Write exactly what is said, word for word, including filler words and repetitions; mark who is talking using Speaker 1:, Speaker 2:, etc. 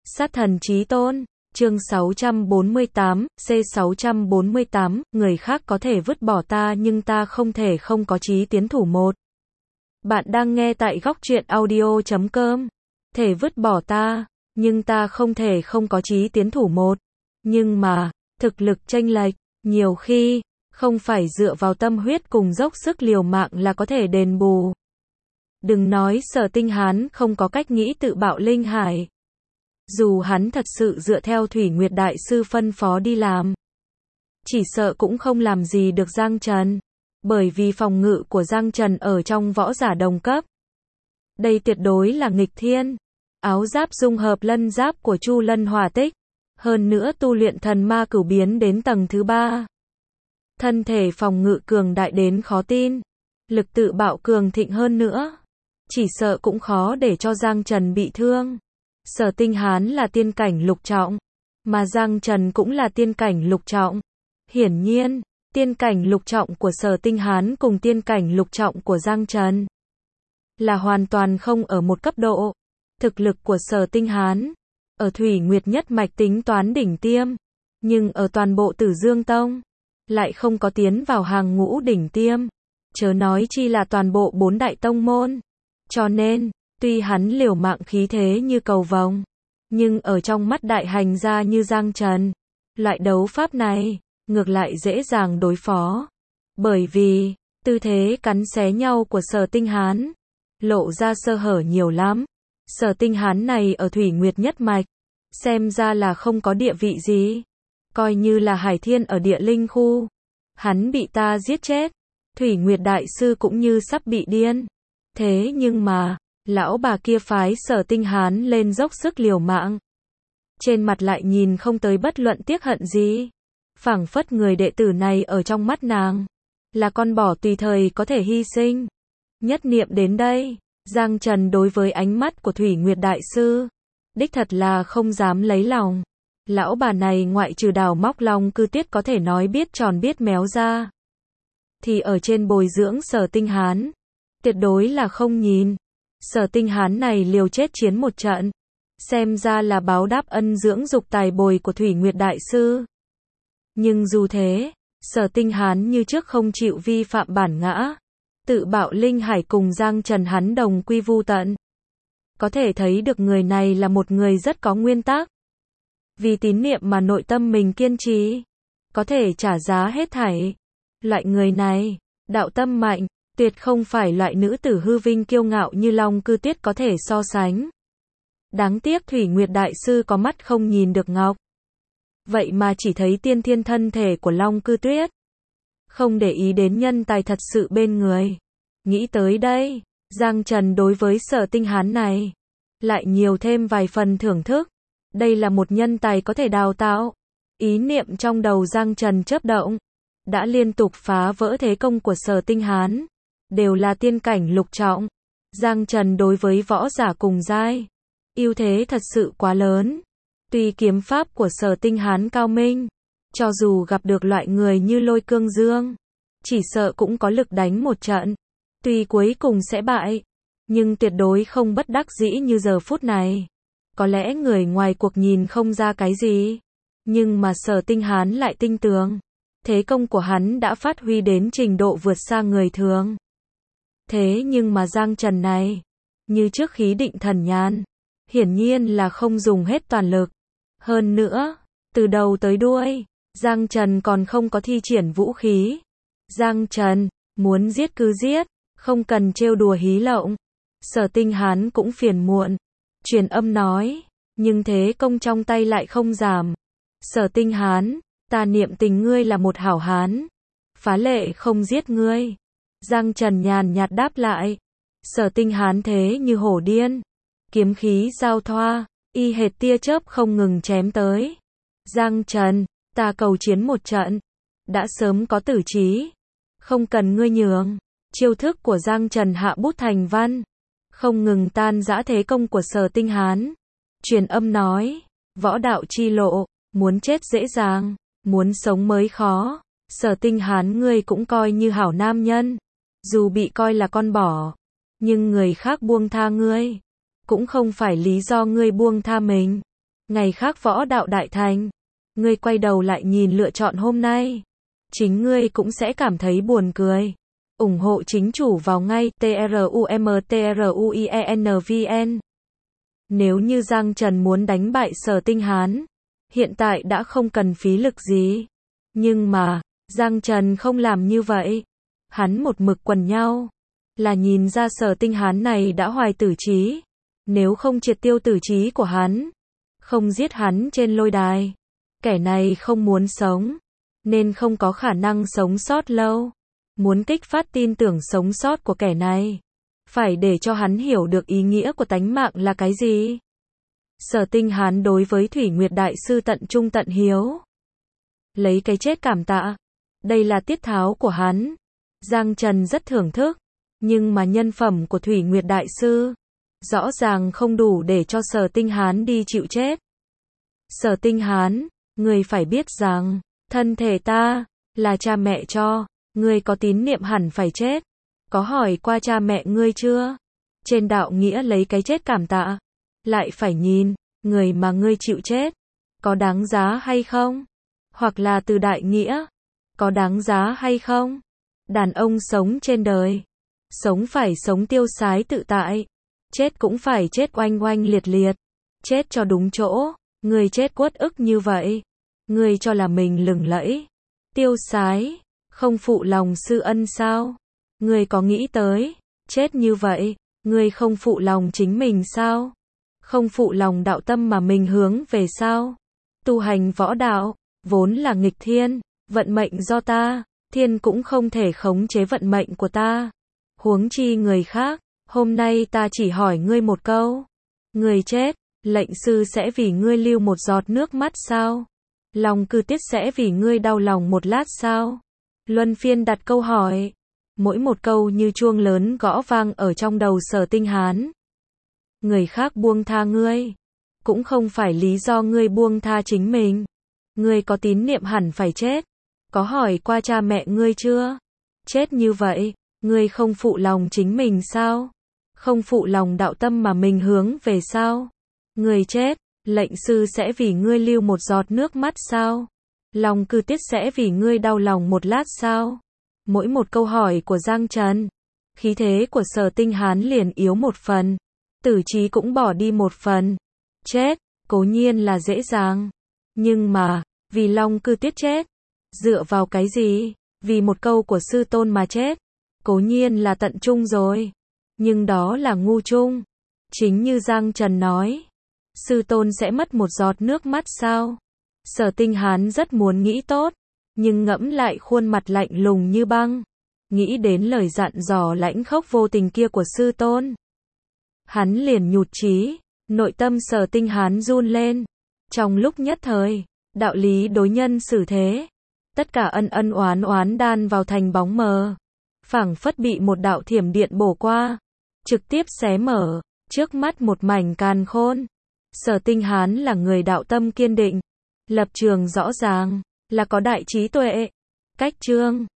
Speaker 1: Sát thần chí tôn, chương sáu trăm bốn mươi tám, C sáu trăm bốn mươi tám, người khác có thể vứt bỏ ta nhưng ta không thể không có chí tiến thủ một. Bạn đang nghe tại góc truyện audio chấm com. Thể vứt bỏ ta, nhưng ta không thể không có chí tiến thủ một. Nhưng mà, thực lực chênh lệch, nhiều khi, không phải dựa vào tâm huyết cùng dốc sức liều mạng là có thể đền bù. Đừng nói Sở Tinh Hán không có cách nghĩ tự bạo linh hải. Dù hắn thật sự dựa theo Thủy Nguyệt Đại Sư phân phó đi làm, chỉ sợ cũng không làm gì được Giang Trần. Bởi vì phòng ngự của Giang Trần ở trong võ giả đồng cấp. Đây tuyệt đối là nghịch thiên. Áo giáp dung hợp lân giáp của Chu Lân Hỏa Tích. Hơn nữa tu luyện thần ma cửu biến đến tầng thứ ba. Thân thể phòng ngự cường đại đến khó tin. Lực tự bạo cường thịnh hơn nữa. Chỉ sợ cũng khó để cho Giang Trần bị thương. Sở Tinh Hán là tiên cảnh lục trọng. Mà Giang Trần cũng là tiên cảnh lục trọng. Hiển nhiên, tiên cảnh lục trọng của Sở Tinh Hán cùng tiên cảnh lục trọng của Giang Trần là hoàn toàn không ở một cấp độ. Thực lực của Sở Tinh Hán ở Thủy Nguyệt nhất mạch tính toán đỉnh tiêm, nhưng ở toàn bộ Tử Dương Tông lại không có tiến vào hàng ngũ đỉnh tiêm, chớ nói chi là toàn bộ bốn đại tông môn. Cho nên, tuy hắn liều mạng khí thế như cầu vồng, nhưng ở trong mắt đại hành gia như Giang Trần, loại đấu pháp này ngược lại dễ dàng đối phó. Bởi vì, tư thế cắn xé nhau của Sở Tinh Hán lộ ra sơ hở nhiều lắm. Sở Tinh Hán này ở Thủy Nguyệt nhất mạch, xem ra là không có địa vị gì. Coi như là Hải Thiên ở địa linh khu, hắn bị ta giết chết, Thủy Nguyệt Đại Sư cũng như sắp bị điên. Thế nhưng mà, lão bà kia phái Sở Tinh Hán lên dốc sức liều mạng. Trên mặt lại nhìn không tới bất luận tiếc hận gì. Phảng phất người đệ tử này ở trong mắt nàng là con bò tùy thời có thể hy sinh. Nhất niệm đến đây, Giang Trần đối với ánh mắt của Thủy Nguyệt Đại Sư đích thật là không dám lấy lòng. Lão bà này ngoại trừ đào móc Long Cư Tuyết có thể nói biết tròn biết méo ra, thì ở trên bồi dưỡng Sở Tinh Hán tuyệt đối là không nhìn. Sở Tinh Hán này liều chết chiến một trận, xem ra là báo đáp ân dưỡng dục tài bồi của Thủy Nguyệt Đại Sư. Nhưng dù thế, Sở Tinh Hán như trước không chịu vi phạm bản ngã, tự bạo linh hải cùng Giang Trần hắn đồng quy vu tận. Có thể thấy được người này là một người rất có nguyên tắc. Vì tín niệm mà nội tâm mình kiên trì, có thể trả giá hết thảy. Loại người này, đạo tâm mạnh, tuyệt không phải loại nữ tử hư vinh kiêu ngạo như Long Cư Tuyết có thể so sánh. Đáng tiếc Thủy Nguyệt Đại Sư có mắt không nhìn được ngọc. Vậy mà chỉ thấy tiên thiên thân thể của Long Cư Tuyết, không để ý đến nhân tài thật sự bên người. Nghĩ tới đây, Giang Trần đối với Sở Tinh Hán này lại nhiều thêm vài phần thưởng thức. Đây là một nhân tài có thể đào tạo. Ý niệm trong đầu Giang Trần chớp động, đã liên tục phá vỡ thế công của Sở Tinh Hán, đều là tiên cảnh lục trọng. Giang Trần đối với võ giả cùng giai, ưu thế thật sự quá lớn. Tuy kiếm pháp của Sở Tinh Hán cao minh, cho dù gặp được loại người như Lôi Cương Dương, chỉ sợ cũng có lực đánh một trận. Tuy cuối cùng sẽ bại, nhưng tuyệt đối không bất đắc dĩ như giờ phút này. Có lẽ người ngoài cuộc nhìn không ra cái gì, nhưng mà Sở Tinh Hán lại tinh tường. Thế công của hắn đã phát huy đến trình độ vượt xa người thường. Thế nhưng mà Giang Trần này, như trước khí định thần nhàn, hiển nhiên là không dùng hết toàn lực. Hơn nữa, từ đầu tới đuôi, Giang Trần còn không có thi triển vũ khí. Giang Trần, muốn giết cứ giết, không cần trêu đùa hí lộng. Sở Tinh Hán cũng phiền muộn, truyền âm nói, nhưng thế công trong tay lại không giảm. Sở Tinh Hán, ta niệm tình ngươi là một hảo hán, phá lệ không giết ngươi. Giang Trần nhàn nhạt đáp lại. Sở Tinh Hán thế như hổ điên, kiếm khí giao thoa, y hệt tia chớp không ngừng chém tới. Giang Trần, ta cầu chiến một trận, đã sớm có tử trí, không cần ngươi nhường. Chiêu thức của Giang Trần hạ bút thành văn, không ngừng tan rã thế công của Sở Tinh Hán. Truyền âm nói, võ đạo chi lộ, muốn chết dễ dàng, muốn sống mới khó. Sở Tinh Hán ngươi cũng coi như hảo nam nhân, dù bị coi là con bò, nhưng người khác buông tha ngươi, cũng không phải lý do ngươi buông tha mình. Ngày khác võ đạo đại thành, ngươi quay đầu lại nhìn lựa chọn hôm nay, chính ngươi cũng sẽ cảm thấy buồn cười. ủng hộ chính chủ vào ngay trumtruienvn. Nếu như Giang Trần muốn đánh bại Sở Tinh Hán, hiện tại đã không cần phí lực gì. Nhưng mà, Giang Trần không làm như vậy. Hắn một mực quần nhau, là nhìn ra Sở Tinh Hán này đã hoài tử trí. Nếu không triệt tiêu tử trí của hắn, không giết hắn trên lôi đài, kẻ này không muốn sống, nên không có khả năng sống sót lâu. Muốn kích phát tin tưởng sống sót của kẻ này, phải để cho hắn hiểu được ý nghĩa của tánh mạng là cái gì. Sở Tinh Hán đối với Thủy Nguyệt Đại Sư tận trung tận hiếu, lấy cái chết cảm tạ. Đây là tiết tháo của hắn. Giang Trần rất thưởng thức, nhưng mà nhân phẩm của Thủy Nguyệt Đại Sư rõ ràng không đủ để cho Sở Tinh Hán đi chịu chết. Sở Tinh Hán, ngươi phải biết rằng, thân thể ta là cha mẹ cho, ngươi có tín niệm hẳn phải chết. Có hỏi qua cha mẹ ngươi chưa? Trên đạo nghĩa lấy cái chết cảm tạ, lại phải nhìn, người mà ngươi chịu chết, có đáng giá hay không? Hoặc là từ đại nghĩa, có đáng giá hay không? Đàn ông sống trên đời, sống phải sống tiêu sái tự tại, chết cũng phải chết oanh oanh liệt liệt, chết cho đúng chỗ. Ngươi chết uất ức như vậy, ngươi cho là mình lừng lẫy, tiêu sái, không phụ lòng sư ân sao? Ngươi có nghĩ tới, chết như vậy, ngươi không phụ lòng chính mình sao? Không phụ lòng đạo tâm mà mình hướng về sao? Tu hành võ đạo, vốn là nghịch thiên, vận mệnh do ta, thiên cũng không thể khống chế vận mệnh của ta. Huống chi người khác, hôm nay ta chỉ hỏi ngươi một câu. Ngươi chết, lệnh sư sẽ vì ngươi lưu một giọt nước mắt sao? Lòng cư tiết sẽ vì ngươi đau lòng một lát sao? Luân phiên đặt câu hỏi, mỗi một câu như chuông lớn gõ vang ở trong đầu Sở Tinh Hán. Người khác buông tha ngươi, cũng không phải lý do ngươi buông tha chính mình. Ngươi có tín niệm hẳn phải chết. Có hỏi qua cha mẹ ngươi chưa? Chết như vậy, ngươi không phụ lòng chính mình sao? Không phụ lòng đạo tâm mà mình hướng về sao? Ngươi chết, lệnh sư sẽ vì ngươi lưu một giọt nước mắt sao? Lòng cư tiết sẽ vì ngươi đau lòng một lát sao? Mỗi một câu hỏi của Giang Trần, khí thế của Sở Tinh Hán liền yếu một phần, tử trí cũng bỏ đi một phần. Chết, cố nhiên là dễ dàng, nhưng mà, vì Long cư tiết chết, dựa vào cái gì? Vì một câu của sư tôn mà chết, cố nhiên là tận trung rồi, nhưng đó là ngu trung. Chính như Giang Trần nói, sư tôn sẽ mất một giọt nước mắt sao? Sở Tinh Hán rất muốn nghĩ tốt, nhưng ngẫm lại khuôn mặt lạnh lùng như băng, nghĩ đến lời dặn dò lãnh khốc vô tình kia của sư tôn, hắn liền nhụt chí, nội tâm Sở Tinh Hán run lên. Trong lúc nhất thời, đạo lý đối nhân xử thế, tất cả ân ân oán oán đan vào thành bóng mờ, phảng phất bị một đạo thiểm điện bổ qua, trực tiếp xé mở, trước mắt một mảnh càn khôn. Sở Tinh Hán là người đạo tâm kiên định, lập trường rõ ràng, là có đại trí tuệ, cách chương